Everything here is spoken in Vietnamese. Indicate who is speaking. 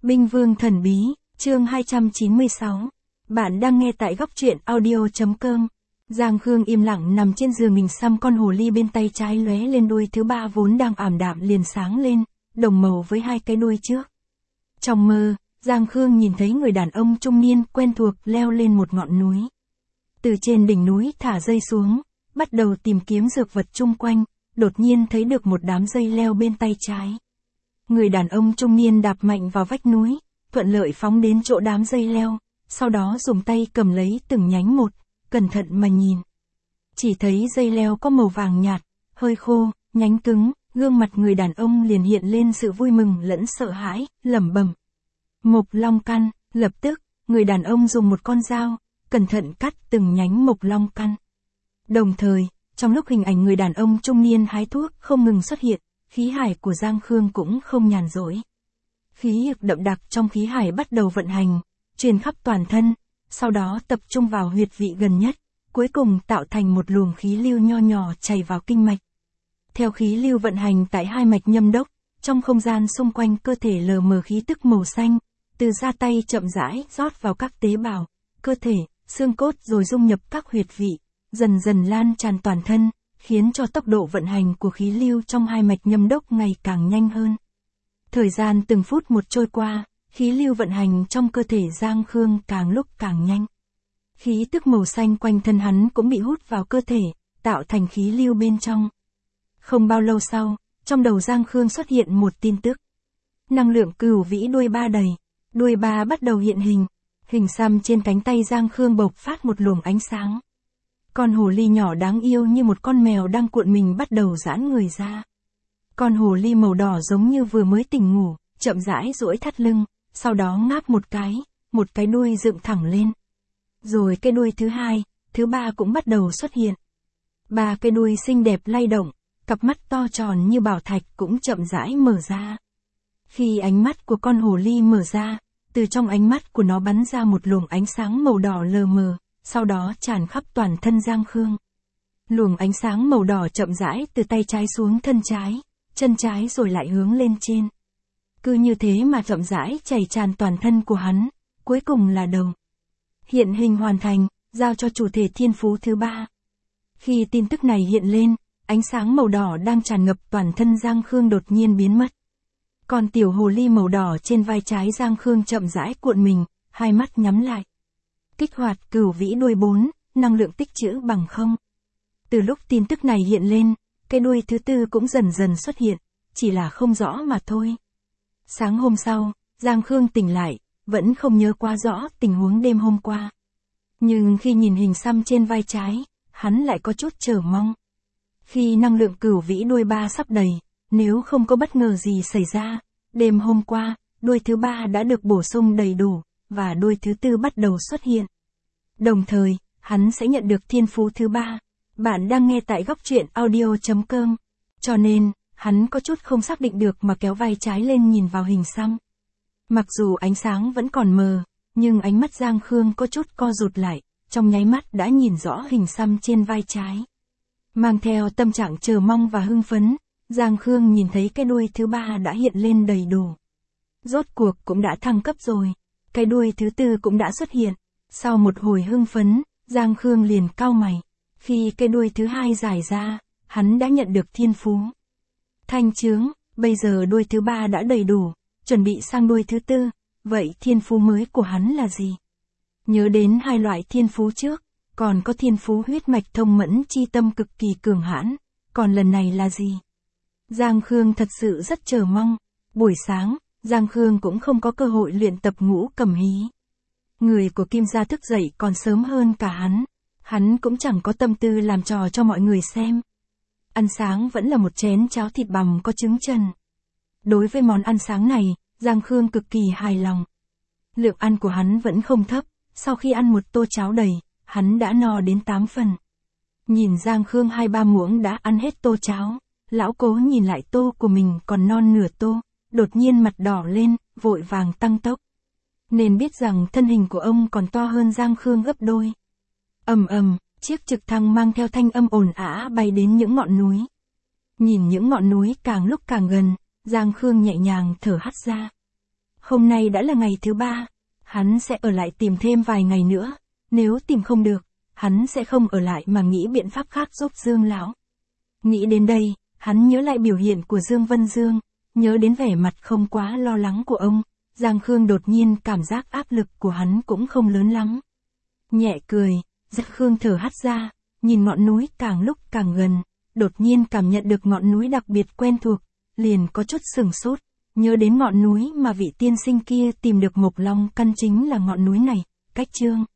Speaker 1: Binh Vương Thần Bí, chương 296. Bạn đang nghe tại góc truyện audio.com. Giang Khương im lặng nằm trên giường mình xăm con hồ ly bên tay trái lóe lên đuôi thứ ba vốn đang ảm đạm liền sáng lên, đồng màu với hai cái đuôi trước. Trong mơ, Giang Khương nhìn thấy người đàn ông trung niên quen thuộc leo lên một ngọn núi. Từ trên đỉnh núi thả dây xuống, bắt đầu tìm kiếm dược vật chung quanh, đột nhiên thấy được một đám dây leo bên tay trái. Người đàn ông trung niên đạp mạnh vào vách núi, thuận lợi phóng đến chỗ đám dây leo, sau đó dùng tay cầm lấy từng nhánh một, cẩn thận mà nhìn. Chỉ thấy dây leo có màu vàng nhạt, hơi khô, nhánh cứng, gương mặt người đàn ông liền hiện lên sự vui mừng lẫn sợ hãi, lẩm bẩm. Mộc long căn, lập tức, người đàn ông dùng một con dao, cẩn thận cắt từng nhánh mộc long căn. Đồng thời, trong lúc hình ảnh người đàn ông trung niên hái thuốc không ngừng xuất hiện, khí hải của Giang Khương cũng không nhàn rỗi. Khí lực đậm đặc trong khí hải bắt đầu vận hành, truyền khắp toàn thân, sau đó tập trung vào huyệt vị gần nhất, cuối cùng tạo thành một luồng khí lưu nho nhỏ chảy vào kinh mạch. Theo khí lưu vận hành tại hai mạch nhâm đốc, trong không gian xung quanh cơ thể lờ mờ khí tức màu xanh, từ da tay chậm rãi rót vào các tế bào, cơ thể, xương cốt rồi dung nhập các huyệt vị, dần dần lan tràn toàn thân, khiến cho tốc độ vận hành của khí lưu trong hai mạch nhâm đốc ngày càng nhanh hơn. Thời gian từng phút một trôi qua, khí lưu vận hành trong cơ thể Giang Khương càng lúc càng nhanh. Khí tức màu xanh quanh thân hắn cũng bị hút vào cơ thể, tạo thành khí lưu bên trong. Không bao lâu sau, trong đầu Giang Khương xuất hiện một tin tức. Năng lượng cửu vĩ đuôi ba đầy, đuôi ba bắt đầu hiện hình, hình xăm trên cánh tay Giang Khương bộc phát một luồng ánh sáng. Con hồ ly nhỏ đáng yêu như một con mèo đang cuộn mình bắt đầu giãn người ra. Con hồ ly màu đỏ giống như vừa mới tỉnh ngủ, chậm rãi duỗi thắt lưng, sau đó ngáp một cái đuôi dựng thẳng lên. Rồi cái đuôi thứ hai, thứ ba cũng bắt đầu xuất hiện. Ba cái đuôi xinh đẹp lay động, cặp mắt to tròn như bảo thạch cũng chậm rãi mở ra. Khi ánh mắt của con hồ ly mở ra, từ trong ánh mắt của nó bắn ra một luồng ánh sáng màu đỏ lờ mờ, sau đó tràn khắp toàn thân Giang Khương. Luồng ánh sáng màu đỏ chậm rãi từ tay trái xuống thân trái, chân trái rồi lại hướng lên trên. Cứ như thế mà chậm rãi chảy tràn toàn thân của hắn, cuối cùng là đầu. Hiện hình hoàn thành, giao cho chủ thể thiên phú thứ ba. Khi tin tức này hiện lên, ánh sáng màu đỏ đang tràn ngập toàn thân Giang Khương đột nhiên biến mất. Còn tiểu hồ ly màu đỏ trên vai trái Giang Khương chậm rãi cuộn mình, hai mắt nhắm lại. Kích hoạt cửu vĩ đuôi 4, năng lượng tích trữ bằng không. Từ lúc tin tức này hiện lên, cái đuôi thứ tư cũng dần dần xuất hiện, chỉ là không rõ mà thôi. Sáng hôm sau, Giang Khương tỉnh lại, vẫn không nhớ quá rõ tình huống đêm hôm qua. Nhưng khi nhìn hình xăm trên vai trái, hắn lại có chút chờ mong. Khi năng lượng cửu vĩ đuôi ba sắp đầy, nếu không có bất ngờ gì xảy ra, đêm hôm qua, đuôi thứ ba đã được bổ sung đầy đủ, và đuôi thứ tư bắt đầu xuất hiện. Đồng thời, hắn sẽ nhận được thiên phú thứ ba. Bạn đang nghe tại góc truyện audio.com. Cho nên, hắn có chút không xác định được mà kéo vai trái lên nhìn vào hình xăm. Mặc dù ánh sáng vẫn còn mờ, nhưng ánh mắt Giang Khương có chút co rụt lại, trong nháy mắt đã nhìn rõ hình xăm trên vai trái. Mang theo tâm trạng chờ mong và hưng phấn, Giang Khương nhìn thấy cái đuôi thứ ba đã hiện lên đầy đủ. Rốt cuộc cũng đã thăng cấp rồi, cái đuôi thứ tư cũng đã xuất hiện. Sau một hồi hưng phấn, Giang Khương liền cau mày. Khi cái đuôi thứ hai giải ra, hắn đã nhận được thiên phú thanh chướng, bây giờ đuôi thứ ba đã đầy đủ, chuẩn bị sang đuôi thứ tư, vậy thiên phú mới của hắn là gì? Nhớ đến hai loại thiên phú trước, còn có thiên phú huyết mạch thông mẫn chi tâm cực kỳ cường hãn, còn lần này là gì? Giang Khương thật sự rất chờ mong. Buổi sáng, Giang Khương cũng không có cơ hội luyện tập ngũ cầm hí. Người của Kim gia thức dậy còn sớm hơn cả hắn cũng chẳng có tâm tư làm trò cho mọi người xem. Ăn sáng vẫn là một chén cháo thịt bằm có trứng chần. Đối với món ăn sáng này, Giang Khương cực kỳ hài lòng. Lượng ăn của hắn vẫn không thấp, sau khi ăn một tô cháo đầy, hắn đã no đến 8 phần. Nhìn Giang Khương 2-3 muỗng đã ăn hết tô cháo, lão Cố nhìn lại tô của mình còn non nửa tô, đột nhiên mặt đỏ lên, vội vàng tăng tốc. Nên biết rằng thân hình của ông còn to hơn Giang Khương gấp đôi. Ầm ầm, chiếc trực thăng mang theo thanh âm ồn ào bay đến những ngọn núi. Nhìn những ngọn núi càng lúc càng gần, Giang Khương nhẹ nhàng thở hắt ra. Hôm nay đã là ngày thứ 3, hắn sẽ ở lại tìm thêm vài ngày nữa, nếu tìm không được, hắn sẽ không ở lại mà nghĩ biện pháp khác giúp Dương lão. Nghĩ đến đây, hắn nhớ lại biểu hiện của Dương Vân Dương, nhớ đến vẻ mặt không quá lo lắng của ông, Giang Khương đột nhiên cảm giác áp lực của hắn cũng không lớn lắm. Nhẹ cười, Giang Khương thở hắt ra, nhìn ngọn núi càng lúc càng gần, đột nhiên cảm nhận được ngọn núi đặc biệt quen thuộc, liền có chút sửng sốt, nhớ đến ngọn núi mà vị tiên sinh kia tìm được Mộc Long căn chính là ngọn núi này, cách Chương